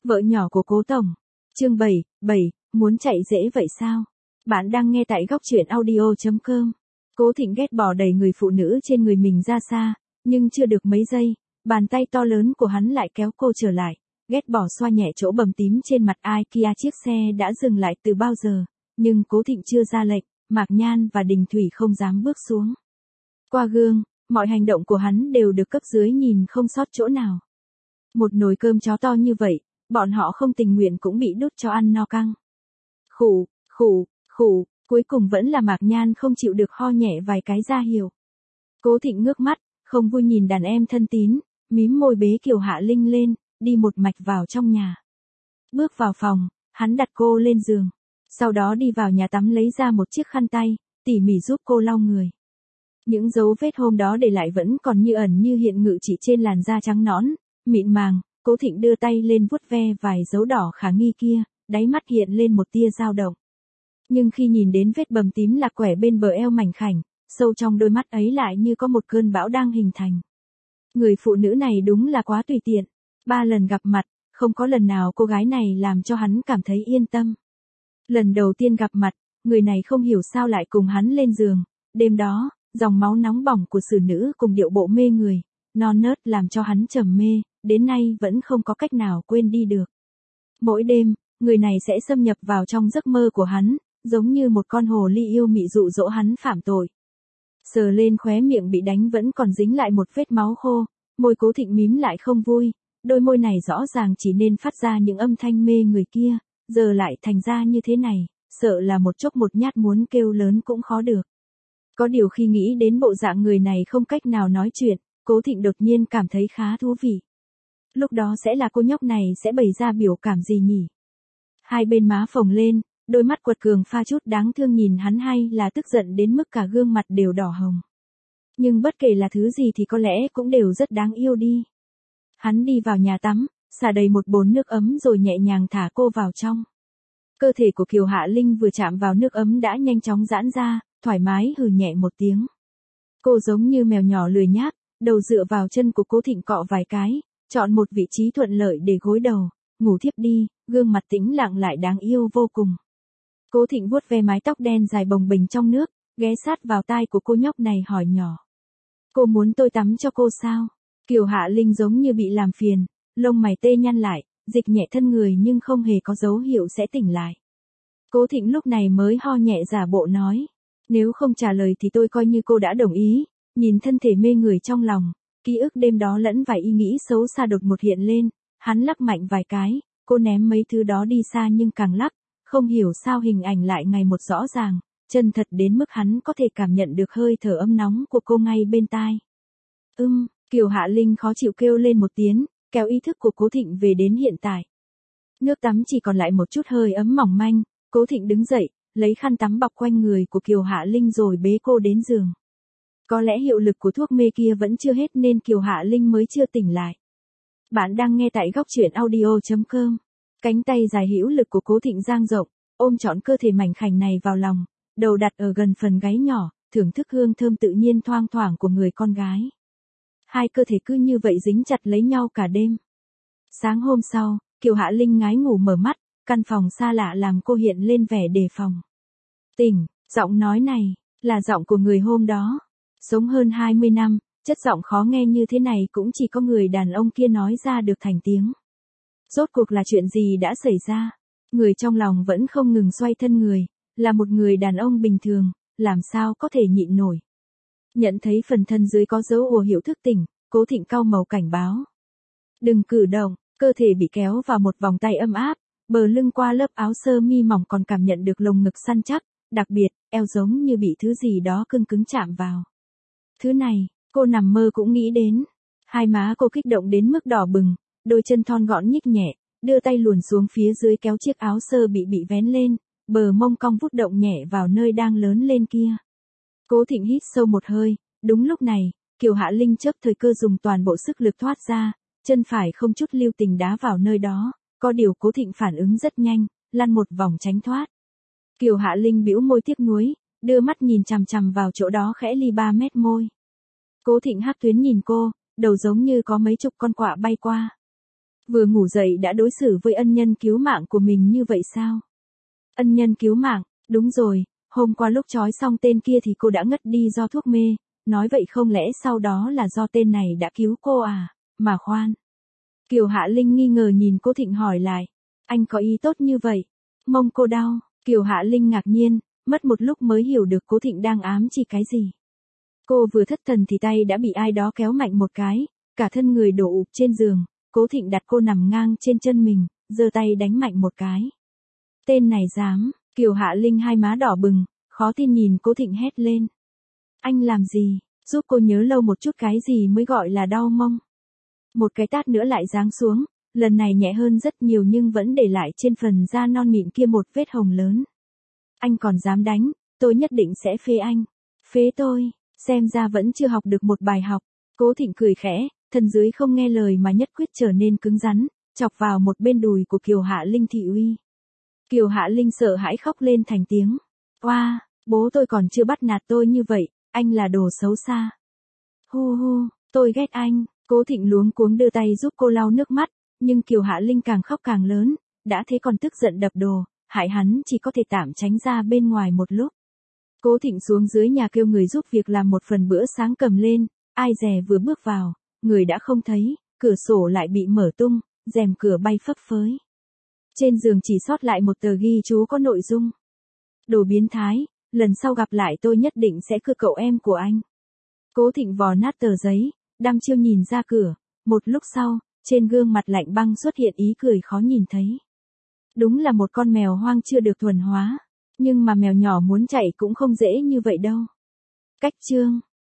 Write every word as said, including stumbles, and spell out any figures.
Vợ nhỏ của Cố Tổng. Chương bảy, bảy, muốn chạy dễ vậy sao? Bạn đang nghe tại góc truyện audio chấm com. Cố Thịnh ghét bỏ đẩy người phụ nữ trên người mình ra xa, nhưng chưa được mấy giây, bàn tay to lớn của hắn lại kéo cô trở lại, ghét bỏ xoa nhẹ chỗ bầm tím trên mặt ai kia. Chiếc xe đã dừng lại từ bao giờ, nhưng Cố Thịnh chưa ra lệnh, Mạc Nhan và Đình Thủy không dám bước xuống. Qua gương, mọi hành động của hắn đều được cấp dưới nhìn không sót chỗ nào. Một nồi cơm chó to như vậy, bọn họ không tình nguyện cũng bị đút cho ăn no căng. Khủ, khủ, khủ, cuối cùng vẫn là Mạc Nhan không chịu được ho nhẹ vài cái ra hiệu. Cố Thịnh ngước mắt, không vui nhìn đàn em thân tín, mím môi bế Kiều Hạ Linh lên, đi một mạch vào trong nhà. Bước vào phòng, hắn đặt cô lên giường. Sau đó đi vào nhà tắm lấy ra một chiếc khăn tay, tỉ mỉ giúp cô lau người. Những dấu vết hôm đó để lại vẫn còn như ẩn như hiện ngự trị trên làn da trắng nõn, mịn màng. Cố Thịnh đưa tay lên vuốt ve vài dấu đỏ khả nghi kia, đáy mắt hiện lên một tia dao động. Nhưng khi nhìn đến vết bầm tím lạc quẻ bên bờ eo mảnh khảnh, sâu trong đôi mắt ấy lại như có một cơn bão đang hình thành. Người phụ nữ này đúng là quá tùy tiện. Ba lần gặp mặt, không có lần nào cô gái này làm cho hắn cảm thấy yên tâm. Lần đầu tiên gặp mặt, người này không hiểu sao lại cùng hắn lên giường. Đêm đó, dòng máu nóng bỏng của xử nữ cùng điệu bộ mê người, non nớt làm cho hắn trầm mê, đến nay vẫn không có cách nào quên đi được. Mỗi đêm, người này sẽ xâm nhập vào trong giấc mơ của hắn, giống như một con hồ ly yêu mị dụ dỗ hắn phạm tội. Sờ lên khóe miệng bị đánh vẫn còn dính lại một vết máu khô, môi Cố Thịnh mím lại không vui, đôi môi này rõ ràng chỉ nên phát ra những âm thanh mê người kia, giờ lại thành ra như thế này, sợ là một chốc một nhát muốn kêu lớn cũng khó được. Có điều khi nghĩ đến bộ dạng người này không cách nào nói chuyện, Cố Thịnh đột nhiên cảm thấy khá thú vị. Lúc đó sẽ là cô nhóc này sẽ bày ra biểu cảm gì nhỉ? Hai bên má phồng lên, đôi mắt quật cường pha chút đáng thương nhìn hắn hay là tức giận đến mức cả gương mặt đều đỏ hồng. Nhưng bất kể là thứ gì thì có lẽ cũng đều rất đáng yêu đi. Hắn đi vào nhà tắm, xả đầy một bồn nước ấm rồi nhẹ nhàng thả cô vào trong. Cơ thể của Kiều Hạ Linh vừa chạm vào nước ấm đã nhanh chóng giãn ra, thoải mái hừ nhẹ một tiếng. Cô giống như mèo nhỏ lười nhác, đầu dựa vào chân của Cố Thịnh cọ vài cái, chọn một vị trí thuận lợi để gối đầu, ngủ thiếp đi, gương mặt tĩnh lặng lại đáng yêu vô cùng. Cố Thịnh vuốt ve mái tóc đen dài bồng bềnh trong nước, ghé sát vào tai của cô nhóc này hỏi nhỏ. Cô muốn tôi tắm cho cô sao? Kiều Hạ Linh giống như bị làm phiền, lông mày tê nhăn lại, dịch nhẹ thân người nhưng không hề có dấu hiệu sẽ tỉnh lại. Cố Thịnh lúc này mới ho nhẹ giả bộ nói. Nếu không trả lời thì tôi coi như cô đã đồng ý. Nhìn thân thể mê người trong lòng, ký ức đêm đó lẫn vài ý nghĩ xấu xa đột một hiện lên, hắn lắc mạnh vài cái, cô ném mấy thứ đó đi xa nhưng càng lắc, không hiểu sao hình ảnh lại ngày một rõ ràng, chân thật đến mức hắn có thể cảm nhận được hơi thở ấm nóng của cô ngay bên tai. Ưm, Kiều Hạ Linh khó chịu kêu lên một tiếng, kéo ý thức của Cố Thịnh về đến hiện tại. Nước tắm chỉ còn lại một chút hơi ấm mỏng manh, Cố Thịnh đứng dậy, lấy khăn tắm bọc quanh người của Kiều Hạ Linh rồi bế cô đến giường. Có lẽ hiệu lực của thuốc mê kia vẫn chưa hết nên Kiều Hạ Linh mới chưa tỉnh lại. Bạn đang nghe tại góc truyện audio chấm com. Cánh tay dài hữu lực của Cố Thịnh dang rộng, ôm trọn cơ thể mảnh khảnh này vào lòng, đầu đặt ở gần phần gáy nhỏ, thưởng thức hương thơm tự nhiên thoang thoảng của người con gái. Hai cơ thể cứ như vậy dính chặt lấy nhau cả đêm. Sáng hôm sau, Kiều Hạ Linh ngái ngủ mở mắt, căn phòng xa lạ làm cô hiện lên vẻ đề phòng. Tỉnh, giọng nói này, là giọng của người hôm đó. Sống hơn hai mươi năm, chất giọng khó nghe như thế này cũng chỉ có người đàn ông kia nói ra được thành tiếng. Rốt cuộc là chuyện gì đã xảy ra? Người trong lòng vẫn không ngừng xoay thân người, là một người đàn ông bình thường, làm sao có thể nhịn nổi. Nhận thấy phần thân dưới có dấu ùa hiệu thức tỉnh, Cố Thịnh cau màu cảnh báo. Đừng cử động, cơ thể bị kéo vào một vòng tay ấm áp, bờ lưng qua lớp áo sơ mi mỏng còn cảm nhận được lồng ngực săn chắc, đặc biệt, eo giống như bị thứ gì đó cưng cứng chạm vào. Thứ này, cô nằm mơ cũng nghĩ đến. Hai má cô kích động đến mức đỏ bừng, đôi chân thon gọn nhích nhẹ, đưa tay luồn xuống phía dưới kéo chiếc áo sơ bị bị vén lên, bờ mông cong vút động nhẹ vào nơi đang lớn lên kia. Cố Thịnh hít sâu một hơi, đúng lúc này, Kiều Hạ Linh chớp thời cơ dùng toàn bộ sức lực thoát ra, chân phải không chút lưu tình đá vào nơi đó, có điều Cố Thịnh phản ứng rất nhanh, lăn một vòng tránh thoát. Kiều Hạ Linh bĩu môi tiếc nuối, đưa mắt nhìn chằm chằm vào chỗ đó khẽ ly ba mét môi. Cố Thịnh hắc tuyến nhìn cô, đầu giống như có mấy chục con quạ bay qua. Vừa ngủ dậy đã đối xử với ân nhân cứu mạng của mình như vậy sao? Ân nhân cứu mạng, đúng rồi, hôm qua lúc trói xong tên kia thì cô đã ngất đi do thuốc mê, nói vậy không lẽ sau đó là do tên này đã cứu cô à? Mà khoan. Kiều Hạ Linh nghi ngờ nhìn cô Thịnh hỏi lại, anh có ý tốt như vậy? Mông cô đau, Kiều Hạ Linh ngạc nhiên, mất một lúc mới hiểu được cố Thịnh đang ám chỉ cái gì. Cô vừa thất thần thì tay đã bị ai đó kéo mạnh một cái, cả thân người đổ ụp trên giường, cố Thịnh đặt cô nằm ngang trên chân mình, giơ tay đánh mạnh một cái. Tên này dám, Kiều Hạ Linh hai má đỏ bừng, khó tin nhìn cố Thịnh hét lên. Anh làm gì, giúp cô nhớ lâu một chút cái gì mới gọi là đau mông. Một cái tát nữa lại giáng xuống, lần này nhẹ hơn rất nhiều nhưng vẫn để lại trên phần da non mịn kia một vết hồng lớn. Anh còn dám đánh, tôi nhất định sẽ phế anh. Phế tôi, xem ra vẫn chưa học được một bài học. Cố Thịnh cười khẽ, thân dưới không nghe lời mà nhất quyết trở nên cứng rắn, chọc vào một bên đùi của Kiều Hạ Linh thị uy. Kiều Hạ Linh sợ hãi khóc lên thành tiếng. Oa, bố tôi còn chưa bắt nạt tôi như vậy, anh là đồ xấu xa. Hu hu, tôi ghét anh. Cố Thịnh luống cuống đưa tay giúp cô lau nước mắt, nhưng Kiều Hạ Linh càng khóc càng lớn, đã thế còn tức giận đập đồ, hại hắn chỉ có thể tạm tránh ra bên ngoài một lúc. Cố Thịnh xuống dưới nhà kêu người giúp việc làm một phần bữa sáng cầm lên, ai dè vừa bước vào, người đã không thấy, cửa sổ lại bị mở tung, rèm cửa bay phấp phới. Trên giường chỉ sót lại một tờ ghi chú có nội dung. Đồ biến thái, lần sau gặp lại tôi nhất định sẽ cưa cậu em của anh. Cố Thịnh vò nát tờ giấy, đăm chiêu nhìn ra cửa, một lúc sau, trên gương mặt lạnh băng xuất hiện ý cười khó nhìn thấy. Đúng là một con mèo hoang chưa được thuần hóa, nhưng mà mèo nhỏ muốn chạy cũng không dễ như vậy đâu. Cách chương